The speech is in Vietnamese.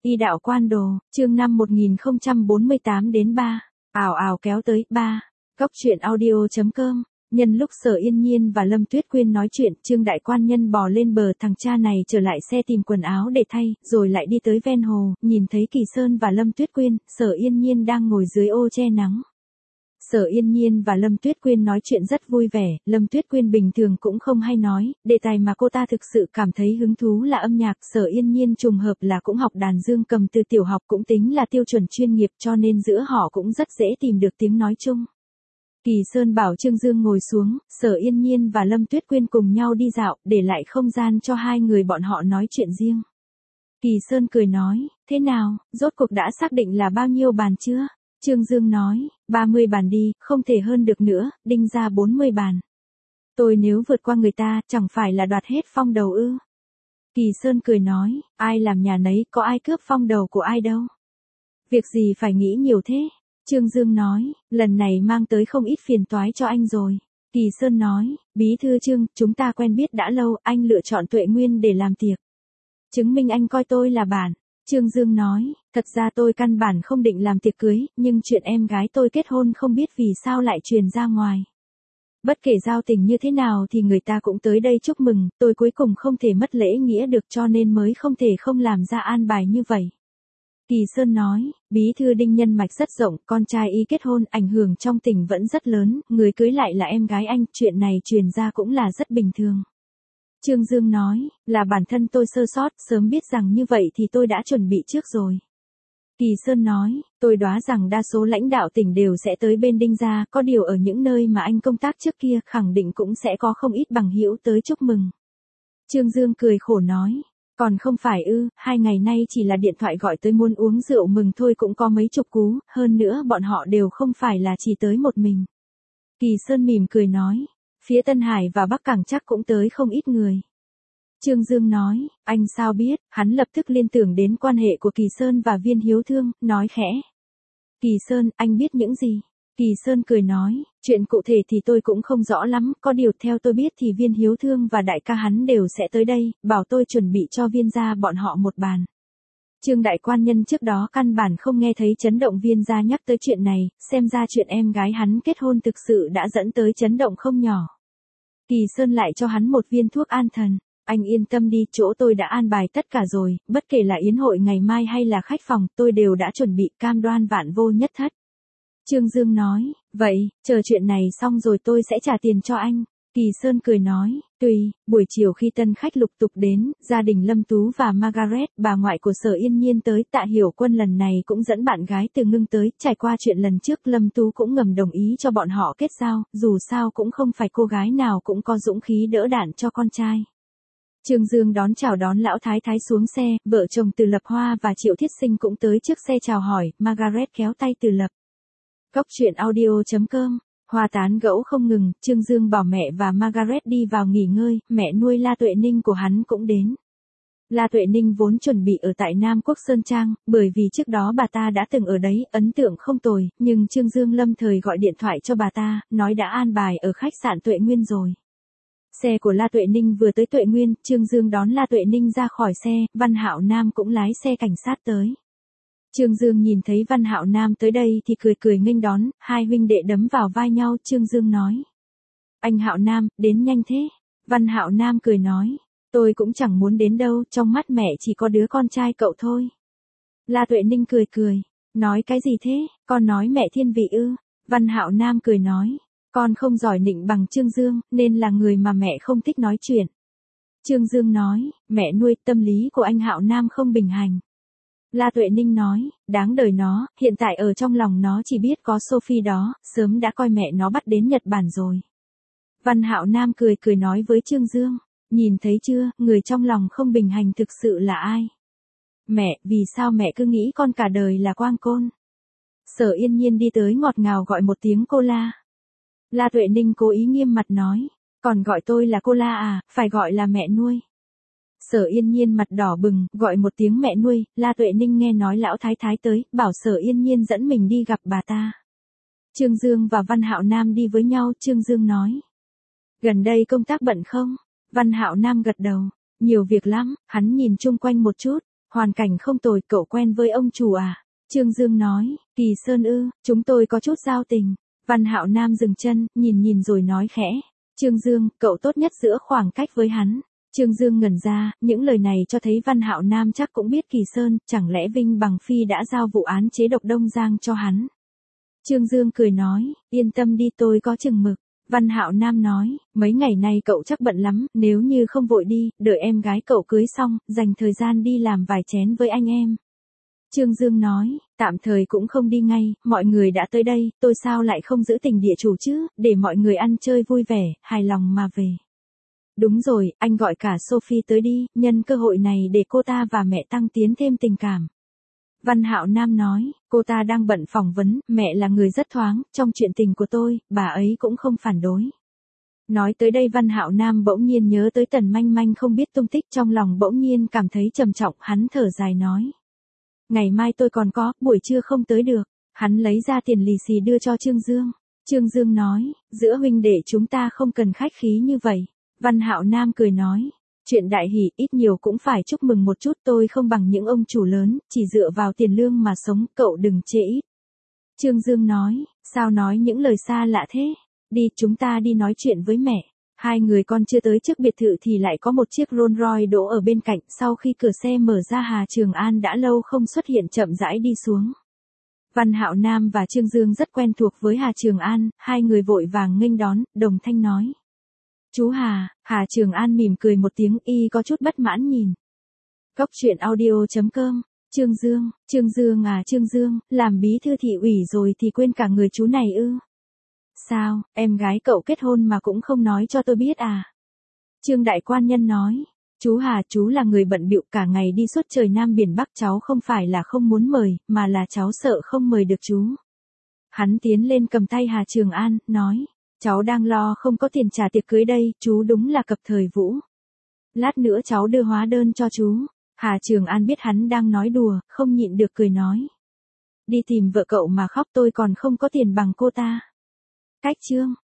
Y đạo quan đồ, chương 5 1048 đến 3. Ảo ảo kéo tới 3. Góc truyện audio.com. Nhân lúc Sở Yên Nhiên và Lâm Tuyết Quyên nói chuyện, Trương đại quan nhân bò lên bờ, thằng cha này trở lại xe tìm quần áo để thay, rồi lại đi tới ven hồ, nhìn thấy Kỳ Sơn và Lâm Tuyết Quyên. Sở Yên Nhiên đang ngồi dưới ô che nắng. Sở Yên Nhiên và Lâm Tuyết Quyên nói chuyện rất vui vẻ, Lâm Tuyết Quyên bình thường cũng không hay nói, đề tài mà cô ta thực sự cảm thấy hứng thú là âm nhạc. Sở Yên Nhiên trùng hợp là cũng học đàn dương cầm từ tiểu học, cũng tính là tiêu chuẩn chuyên nghiệp, cho nên giữa họ cũng rất dễ tìm được tiếng nói chung. Kỳ Sơn bảo Trương Dương ngồi xuống, Sở Yên Nhiên và Lâm Tuyết Quyên cùng nhau đi dạo, để lại không gian cho hai người bọn họ nói chuyện riêng. Kỳ Sơn cười nói, thế nào, rốt cuộc đã xác định là bao nhiêu bàn chưa? Trương Dương nói, 30 bàn đi, không thể hơn được nữa, đinh ra 40 bàn. Tôi nếu vượt qua người ta, chẳng phải là đoạt hết phong đầu ư? Kỳ Sơn cười nói, ai làm nhà nấy, có ai cướp phong đầu của ai đâu. Việc gì phải nghĩ nhiều thế? Trương Dương nói, lần này mang tới không ít phiền toái cho anh rồi. Kỳ Sơn nói, bí thư Trương, chúng ta quen biết đã lâu, anh lựa chọn Tuệ Nguyên để làm tiệc. Chứng minh anh coi tôi là bạn. Trương Dương nói, thật ra tôi căn bản không định làm tiệc cưới, nhưng chuyện em gái tôi kết hôn không biết vì sao lại truyền ra ngoài. Bất kể giao tình như thế nào thì người ta cũng tới đây chúc mừng, tôi cuối cùng không thể mất lễ nghĩa được, cho nên mới không thể không làm ra an bài như vậy. Kỳ Sơn nói, bí thư Đinh nhân mạch rất rộng, con trai y kết hôn, ảnh hưởng trong tỉnh vẫn rất lớn, người cưới lại là em gái anh, chuyện này truyền ra cũng là rất bình thường. Trương Dương nói, là bản thân tôi sơ sót, sớm biết rằng như vậy thì tôi đã chuẩn bị trước rồi. Kỳ Sơn nói, tôi đoán rằng đa số lãnh đạo tỉnh đều sẽ tới bên Đinh gia, có điều ở những nơi mà anh công tác trước kia, khẳng định cũng sẽ có không ít bằng hữu tới chúc mừng. Trương Dương cười khổ nói, còn không phải ư, 2 ngày nay chỉ là điện thoại gọi tới muốn uống rượu mừng thôi cũng có mấy chục cú, hơn nữa bọn họ đều không phải là chỉ tới một mình. Kỳ Sơn mỉm cười nói, phía Tân Hải và Bắc Cảng chắc cũng tới không ít người. Trương Dương nói, anh sao biết, hắn lập tức liên tưởng đến quan hệ của Kỳ Sơn và Viên Hiếu Thương, nói khẽ. Kỳ Sơn, anh biết những gì? Kỳ Sơn cười nói, chuyện cụ thể thì tôi cũng không rõ lắm, có điều theo tôi biết thì Viên Hiếu Thương và đại ca hắn đều sẽ tới đây, bảo tôi chuẩn bị cho Viên gia bọn họ một bàn. Trương đại quan nhân trước đó căn bản không nghe thấy chấn động Viên gia nhắc tới chuyện này, xem ra chuyện em gái hắn kết hôn thực sự đã dẫn tới chấn động không nhỏ. Kỳ Sơn lại cho hắn một viên thuốc an thần. Anh yên tâm đi, chỗ tôi đã an bài tất cả rồi, bất kể là yến hội ngày mai hay là khách phòng, tôi đều đã chuẩn bị, cam đoan vạn vô nhất thất. Trương Dương nói, vậy, chờ chuyện này xong rồi tôi sẽ trả tiền cho anh. Kỳ Sơn cười nói, tùy. Buổi chiều khi tân khách lục tục đến, gia đình Lâm Tú và Margaret, bà ngoại của Sở Yên Nhiên tới, Tạ Hiểu Quân lần này cũng dẫn bạn gái từ Ngưng tới, trải qua chuyện lần trước Lâm Tú cũng ngầm đồng ý cho bọn họ kết giao, dù sao cũng không phải cô gái nào cũng có dũng khí đỡ đạn cho con trai. Trương Dương chào đón lão thái thái xuống xe, vợ chồng Từ Lập Hoa và Triệu Thiết Sinh cũng tới trước xe chào hỏi, Margaret kéo tay Từ Lập. Góc truyện audio.com. Hoa tán gẫu không ngừng, Trương Dương bảo mẹ và Margaret đi vào nghỉ ngơi, mẹ nuôi La Tuệ Ninh của hắn cũng đến. La Tuệ Ninh vốn chuẩn bị ở tại Nam Quốc Sơn Trang, bởi vì trước đó bà ta đã từng ở đấy, ấn tượng không tồi, nhưng Trương Dương lâm thời gọi điện thoại cho bà ta, nói đã an bài ở khách sạn Tuệ Nguyên rồi. Xe của La Tuệ Ninh vừa tới Tuệ Nguyên, Trương Dương đón La Tuệ Ninh ra khỏi xe, Văn Hạo Nam cũng lái xe cảnh sát tới. Trương Dương nhìn thấy Văn Hạo Nam tới đây thì cười nghênh đón, hai huynh đệ đấm vào vai nhau, Trương Dương nói. Anh Hạo Nam, đến nhanh thế. Văn Hạo Nam cười nói, tôi cũng chẳng muốn đến đâu, trong mắt mẹ chỉ có đứa con trai cậu thôi. La Tuệ Ninh cười, nói cái gì thế, con nói mẹ thiên vị ư? Văn Hạo Nam cười nói. Con không giỏi nịnh bằng Trương Dương, nên là người mà mẹ không thích nói chuyện. Trương Dương nói, mẹ nuôi, tâm lý của anh Hạo Nam không bình hành. La Tuệ Ninh nói, đáng đời nó, hiện tại ở trong lòng nó chỉ biết có Sophie đó, sớm đã coi mẹ nó bắt đến Nhật Bản rồi. Văn Hạo Nam cười nói với Trương Dương, nhìn thấy chưa, người trong lòng không bình hành thực sự là ai? Mẹ, vì sao mẹ cứ nghĩ con cả đời là quang côn? Sở Yên Nhiên đi tới ngọt ngào gọi một tiếng cô La. La Tuệ Ninh cố ý nghiêm mặt nói, còn gọi tôi là cô La à, phải gọi là mẹ nuôi. Sở Yên Nhiên mặt đỏ bừng, gọi một tiếng mẹ nuôi, La Tuệ Ninh nghe nói lão thái thái tới, bảo Sở Yên Nhiên dẫn mình đi gặp bà ta. Trương Dương và Văn Hạo Nam đi với nhau, Trương Dương nói. Gần đây công tác bận không? Văn Hạo Nam gật đầu, nhiều việc lắm, hắn nhìn chung quanh một chút, Hoàn cảnh không tồi, cậu quen với ông chủ à? Trương Dương nói, Kỳ Sơn ư, chúng tôi có chút giao tình. Văn Hạo Nam dừng chân, nhìn rồi nói khẽ. Trương Dương, cậu tốt nhất giữa khoảng cách với hắn. Trương Dương ngẩn ra, những lời này cho thấy Văn Hạo Nam chắc cũng biết Kỳ Sơn, chẳng lẽ Vinh Bằng Phi đã giao vụ án chế độc Đông Giang cho hắn. Trương Dương cười nói, yên tâm đi, tôi có chừng mực. Văn Hạo Nam nói, mấy ngày nay cậu chắc bận lắm, nếu như không vội đi, đợi em gái cậu cưới xong, dành thời gian đi làm vài chén với anh em. Trương Dương nói, tạm thời cũng không đi ngay, mọi người đã tới đây, tôi sao lại không giữ tình địa chủ chứ, để mọi người ăn chơi vui vẻ, hài lòng mà về. Đúng rồi, anh gọi cả Sophie tới đi, nhân cơ hội này để cô ta và mẹ tăng tiến thêm tình cảm. Văn Hạo Nam nói, cô ta đang bận phỏng vấn, mẹ là người rất thoáng, trong chuyện tình của tôi, bà ấy cũng không phản đối. Nói tới đây Văn Hạo Nam bỗng nhiên nhớ tới Tần Manh Manh không biết tung tích, trong lòng bỗng nhiên cảm thấy trầm trọng, hắn thở dài nói. Ngày mai tôi còn có, buổi trưa không tới được. Hắn lấy ra tiền lì xì đưa cho Trương Dương. Trương Dương nói, giữa huynh đệ chúng ta không cần khách khí như vậy. Văn Hạo Nam cười nói, chuyện đại hỷ ít nhiều cũng phải chúc mừng một chút, tôi không bằng những ông chủ lớn, chỉ dựa vào tiền lương mà sống, cậu đừng chê ít. Trương Dương nói, sao nói những lời xa lạ thế? Đi, chúng ta đi nói chuyện với mẹ. Hai người con chưa tới trước biệt thự thì lại có một chiếc Rolls Royce đỗ ở bên cạnh, sau khi cửa xe mở ra Hà Trường An đã lâu không xuất hiện chậm rãi đi xuống. Văn Hạo Nam và Trương Dương rất quen thuộc với Hà Trường An, hai người vội vàng nghênh đón, đồng thanh nói. Chú Hà, Hà Trường An mỉm cười một tiếng, y có chút bất mãn nhìn. Góc truyện audio.com, Trương Dương à Trương Dương, làm bí thư thị ủy rồi thì quên cả người chú này ư? Sao, em gái cậu kết hôn mà cũng không nói cho tôi biết à? Trương Đại Quan Nhân nói, chú Hà, chú là người bận bịu cả ngày đi suốt trời Nam Biển Bắc, cháu không phải là không muốn mời, mà là cháu sợ không mời được chú. Hắn tiến lên cầm tay Hà Trường An, nói, cháu đang lo không có tiền trả tiệc cưới đây, chú đúng là cập thời vũ. Lát nữa cháu đưa hóa đơn cho chú. Hà Trường An biết hắn đang nói đùa, không nhịn được cười nói. Đi tìm vợ cậu mà khóc, tôi còn không có tiền bằng cô ta. Cách chương